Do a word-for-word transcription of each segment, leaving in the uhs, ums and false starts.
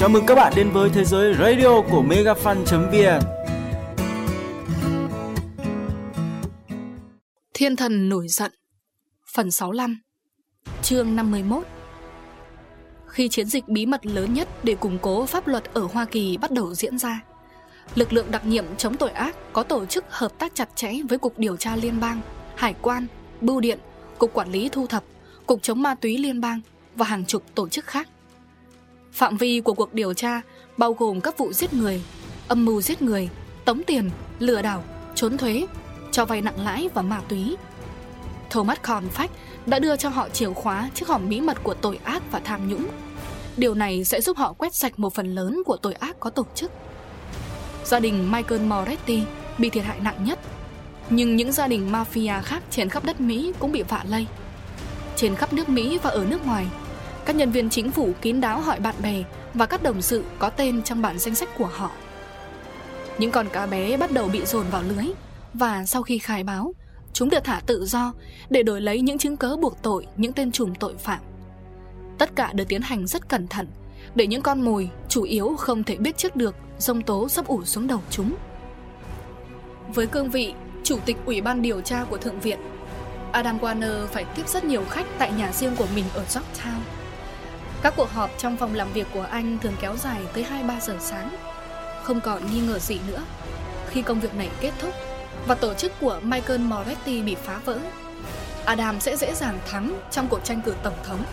Chào mừng các bạn đến với thế giới radio của megafan chấm vn. Thiên thần nổi giận. Phần sáu mươi lăm. Chương năm mươi mốt. Khi chiến dịch bí mật lớn nhất để củng cố pháp luật ở Hoa Kỳ bắt đầu diễn ra, lực lượng đặc nhiệm chống tội ác có tổ chức hợp tác chặt chẽ với Cục Điều tra Liên bang, Hải quan, Bưu điện, Cục Quản lý Thu thập, Cục Chống ma túy Liên bang và hàng chục tổ chức khác. Phạm vi của cuộc điều tra bao gồm các vụ giết người, âm mưu giết người, tống tiền, lừa đảo, trốn thuế, cho vay nặng lãi và ma túy. Thomas Confax đã đưa cho họ chìa khóa chiếc hòm bí mật của tội ác và tham nhũng. Điều này sẽ giúp họ quét sạch một phần lớn của tội ác có tổ chức. Gia đình Michael Moretti bị thiệt hại nặng nhất, nhưng những gia đình mafia khác trên khắp đất Mỹ cũng bị vạ lây. Trên khắp nước Mỹ và ở nước ngoài, các nhân viên chính phủ kín đáo hỏi bạn bè và các đồng sự có tên trong bản danh sách của họ. Những con cá bé bắt đầu bị dồn vào lưới, và sau khi khai báo, chúng được thả tự do để đổi lấy những chứng cớ buộc tội những tên trùm tội phạm. Tất cả được tiến hành rất cẩn thận, để những con mồi chủ yếu không thể biết trước được giông tố sắp ủi xuống đầu chúng. Với cương vị Chủ tịch Ủy ban điều tra của Thượng viện, Adam Warner phải tiếp rất nhiều khách tại nhà riêng của mình ở Yorktown. Các cuộc họp trong phòng làm việc của anh thường kéo dài tới hai ba giờ sáng. Không còn nghi ngờ gì nữa, khi công việc này kết thúc và tổ chức của Michael Moretti bị phá vỡ, Adam sẽ dễ dàng thắng trong cuộc tranh cử tổng thống.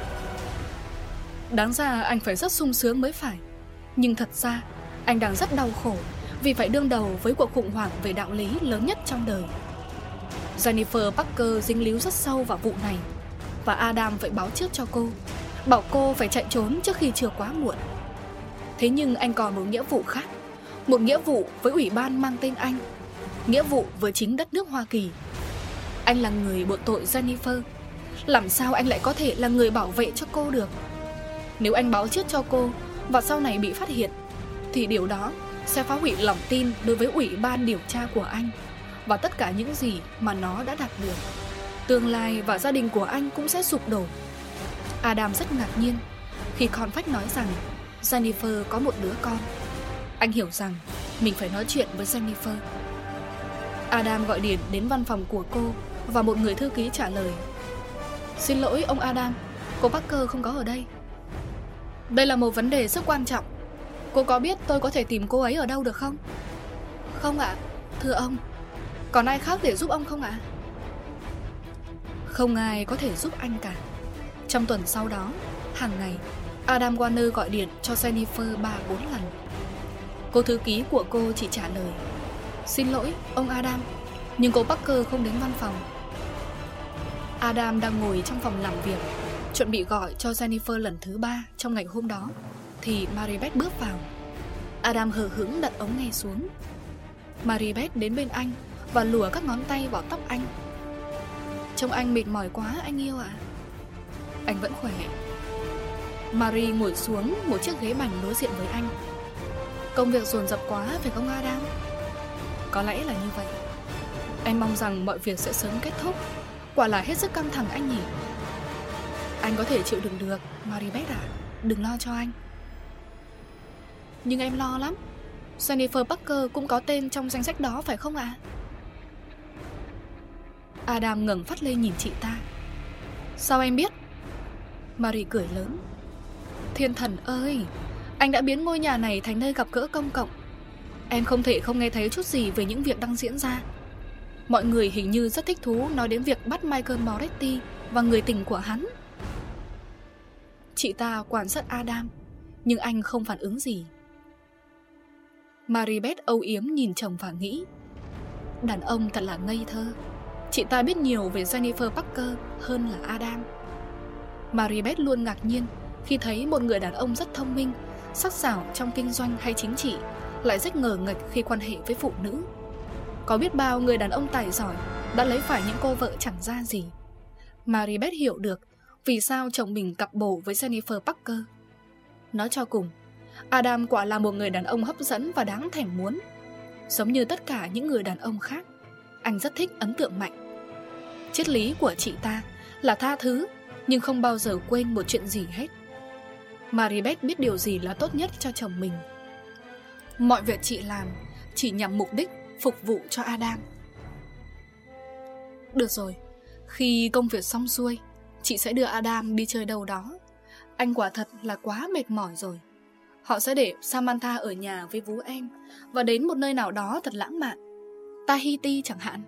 Đáng ra anh phải rất sung sướng mới phải, nhưng thật ra anh đang rất đau khổ vì phải đương đầu với cuộc khủng hoảng về đạo lý lớn nhất trong đời. Jennifer Parker dính líu rất sâu vào vụ này, và Adam phải báo trước cho cô, bảo cô phải chạy trốn trước khi chưa quá muộn. Thế nhưng anh còn một nghĩa vụ khác, một nghĩa vụ với ủy ban mang tên anh, nghĩa vụ với chính đất nước Hoa Kỳ. Anh là người buộc tội Jennifer. Làm sao anh lại có thể là người bảo vệ cho cô được? Nếu anh báo trước cho cô và sau này bị phát hiện, thì điều đó sẽ phá hủy lòng tin đối với ủy ban điều tra của anh và tất cả những gì mà nó đã đạt được. Tương lai và gia đình của anh cũng sẽ sụp đổ. Adam rất ngạc nhiên khi Confax nói rằng Jennifer có một đứa con. Anh hiểu rằng mình phải nói chuyện với Jennifer. Adam gọi điện đến văn phòng của cô và một người thư ký trả lời: Xin lỗi ông Adam, cô Parker không có ở đây. Đây là một vấn đề rất quan trọng. Cô có biết tôi có thể tìm cô ấy ở đâu được không? Không ạ, thưa ông. Còn ai khác để giúp ông không ạ? Không ai có thể giúp anh cả. Trong tuần sau đó, hàng ngày, Adam Warner gọi điện cho Jennifer ba bốn lần. Cô thư ký của cô chỉ trả lời: Xin lỗi, ông Adam, nhưng cô Parker không đến văn phòng. Adam đang ngồi trong phòng làm việc, chuẩn bị gọi cho Jennifer lần thứ ba trong ngày hôm đó, thì Maribeth bước vào. Adam hờ hững đặt ống nghe xuống. Maribeth đến bên anh và lùa các ngón tay vào tóc anh. Trông anh mệt mỏi quá anh yêu ạ. Anh vẫn khỏe. Marie ngồi xuống một chiếc ghế bành đối diện với anh. Công việc dồn dập quá phải không Adam? Có lẽ là như vậy. Anh mong rằng mọi việc sẽ sớm kết thúc. Quả là hết sức căng thẳng anh nhỉ. Anh có thể chịu đựng được, Maribeth ạ. Đừng lo cho anh. Nhưng em lo lắm. Jennifer Parker cũng có tên trong danh sách đó phải không ạ? Adam ngẩng phát lên nhìn chị ta. Sao em biết? Marie cười lớn. Thiên thần ơi, anh đã biến ngôi nhà này thành nơi gặp gỡ công cộng. Em không thể không nghe thấy chút gì về những việc đang diễn ra. Mọi người hình như rất thích thú nói đến việc bắt Michael Moretti và người tình của hắn. Chị ta quan sát Adam, nhưng anh không phản ứng gì. Maribeth âu yếm nhìn chồng và nghĩ: Đàn ông thật là ngây thơ. Chị ta biết nhiều về Jennifer Parker hơn là Adam. Maribeth luôn ngạc nhiên khi thấy một người đàn ông rất thông minh, sắc sảo trong kinh doanh hay chính trị lại rất ngờ nghệch khi quan hệ với phụ nữ. Có biết bao người đàn ông tài giỏi đã lấy phải những cô vợ chẳng ra gì. Maribeth hiểu được vì sao chồng mình cặp bồ với Jennifer Parker. Nói cho cùng, Adam quả là một người đàn ông hấp dẫn và đáng thèm muốn. Giống như tất cả những người đàn ông khác, anh rất thích ấn tượng mạnh. Triết lý của chị ta là tha thứ, nhưng không bao giờ quên một chuyện gì hết. Maribeth biết điều gì là tốt nhất cho chồng mình. Mọi việc chị làm chỉ nhằm mục đích phục vụ cho Adam. Được rồi, khi công việc xong xuôi, chị sẽ đưa Adam đi chơi đâu đó. Anh quả thật là quá mệt mỏi rồi. Họ sẽ để Samantha ở nhà với vú em và đến một nơi nào đó thật lãng mạn, Tahiti chẳng hạn.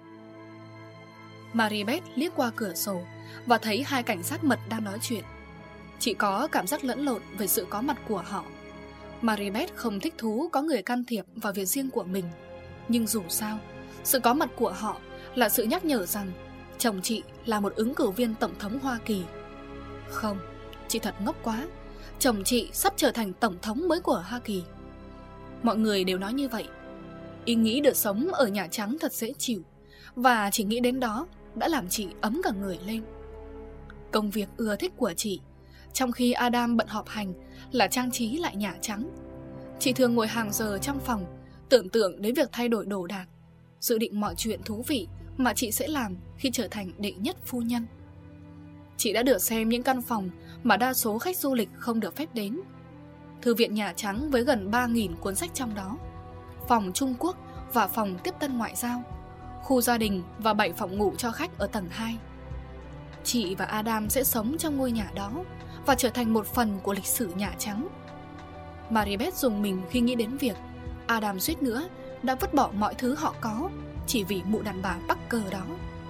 Maribeth liếc qua cửa sổ và thấy hai cảnh sát mật đang nói chuyện. Chị có cảm giác lẫn lộn về sự có mặt của họ. Maribeth không thích thú có người can thiệp vào việc riêng của mình. Nhưng dù sao, sự có mặt của họ là sự nhắc nhở rằng chồng chị là một ứng cử viên tổng thống Hoa Kỳ. Không, chị thật ngốc quá. Chồng chị sắp trở thành tổng thống mới của Hoa Kỳ. Mọi người đều nói như vậy. Ý nghĩ được sống ở Nhà Trắng thật dễ chịu, và chỉ nghĩ đến đó đã làm chị ấm cả người lên. Công việc ưa thích của chị, trong khi Adam bận họp hành, là trang trí lại Nhà Trắng. Chị thường ngồi hàng giờ trong phòng, tưởng tượng đến việc thay đổi đồ đạc, dự định mọi chuyện thú vị mà chị sẽ làm khi trở thành đệ nhất phu nhân. Chị đã được xem những căn phòng mà đa số khách du lịch không được phép đến. Thư viện Nhà Trắng với gần ba nghìn cuốn sách trong đó, phòng Trung Quốc và phòng tiếp tân ngoại giao, khu gia đình và bảy phòng ngủ cho khách ở tầng hai. Chị và Adam sẽ sống trong ngôi nhà đó và trở thành một phần của lịch sử Nhà Trắng. Maribeth rùng mình khi nghĩ đến việc Adam suýt nữa đã vứt bỏ mọi thứ họ có chỉ vì mụ đàn bà Parker đó.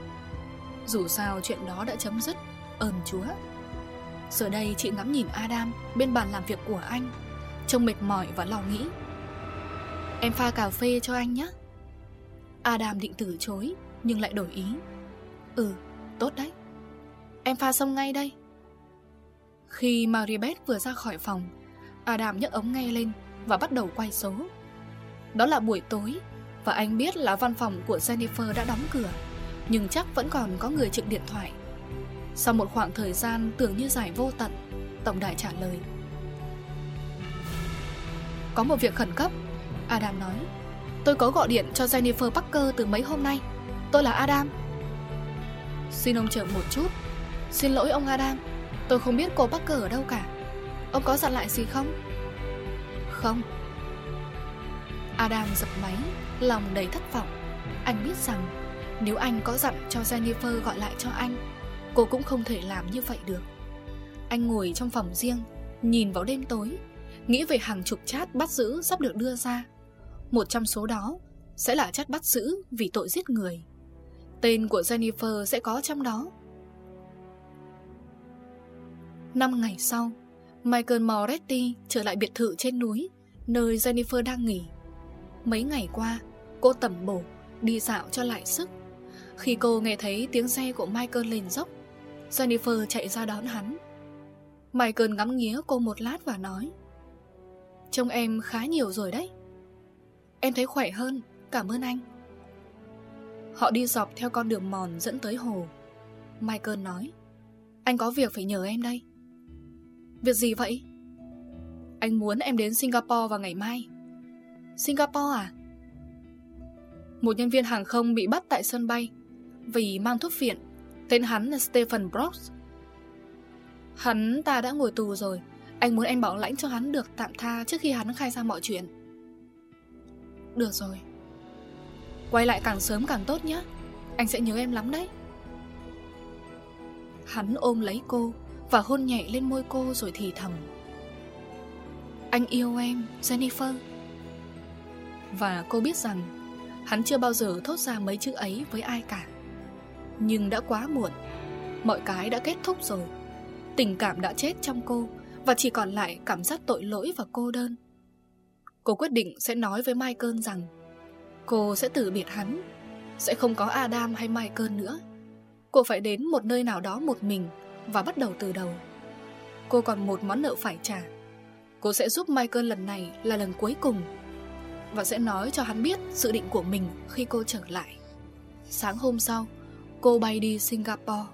Dù sao chuyện đó đã chấm dứt, ơn Chúa. Giờ đây chị ngắm nhìn Adam bên bàn làm việc của anh, trông mệt mỏi và lo nghĩ. Em pha cà phê cho anh nhé. Adam định từ chối nhưng lại đổi ý. Ừ, tốt đấy. Em pha xong ngay đây. Khi Maribeth vừa ra khỏi phòng, Adam nhấc ống nghe lên và bắt đầu quay số. Đó là buổi tối, và anh biết là văn phòng của Jennifer đã đóng cửa, nhưng chắc vẫn còn có người trực điện thoại. Sau một khoảng thời gian tưởng như dài vô tận, tổng đài trả lời. Có một việc khẩn cấp, Adam nói. Tôi có gọi điện cho Jennifer Parker từ mấy hôm nay. Tôi là Adam. Xin ông chờ một chút. Xin lỗi ông Adam, tôi không biết cô Parker ở đâu cả. Ông có dặn lại gì không? Không. Adam dập máy, lòng đầy thất vọng. Anh biết rằng nếu anh có dặn cho Jennifer gọi lại cho anh, cô cũng không thể làm như vậy được. Anh ngồi trong phòng riêng, nhìn vào đêm tối, nghĩ về hàng chục chat bắt giữ sắp được đưa ra. Một trong số đó sẽ là chat bắt giữ vì tội giết người. Tên của Jennifer sẽ có trong đó. Năm ngày sau, Michael Moretti trở lại biệt thự trên núi, nơi Jennifer đang nghỉ. Mấy ngày qua, cô tẩm bổ, đi dạo cho lại sức. Khi cô nghe thấy tiếng xe của Michael lên dốc, Jennifer chạy ra đón hắn. Michael ngắm nghía cô một lát và nói: Trông em khá nhiều rồi đấy. Em thấy khỏe hơn, cảm ơn anh. Họ đi dọc theo con đường mòn dẫn tới hồ. Michael nói: Anh có việc phải nhờ em đây. Việc gì vậy? Anh muốn em đến Singapore vào ngày mai. Singapore à? Một nhân viên hàng không bị bắt tại sân bay vì mang thuốc phiện. Tên hắn là Stephen Brooks. Hắn ta đã ngồi tù rồi. Anh muốn em bảo lãnh cho hắn được tạm tha trước khi hắn khai ra mọi chuyện. Được rồi. Quay lại càng sớm càng tốt nhé. Anh sẽ nhớ em lắm đấy. Hắn ôm lấy cô và hôn nhẹ lên môi cô rồi thì thầm: Anh yêu em, Jennifer. Và cô biết rằng hắn chưa bao giờ thốt ra mấy chữ ấy với ai cả. Nhưng đã quá muộn. Mọi cái đã kết thúc rồi. Tình cảm đã chết trong cô, và chỉ còn lại cảm giác tội lỗi và cô đơn. Cô quyết định sẽ nói với Michael rằng cô sẽ từ biệt hắn, sẽ không có Adam hay Michael nữa. Cô phải đến một nơi nào đó một mình và bắt đầu từ đầu. Cô còn một món nợ phải trả. Cô sẽ giúp Michael lần này là lần cuối cùng, và sẽ nói cho hắn biết dự định của mình khi cô trở lại. Sáng hôm sau, cô bay đi Singapore.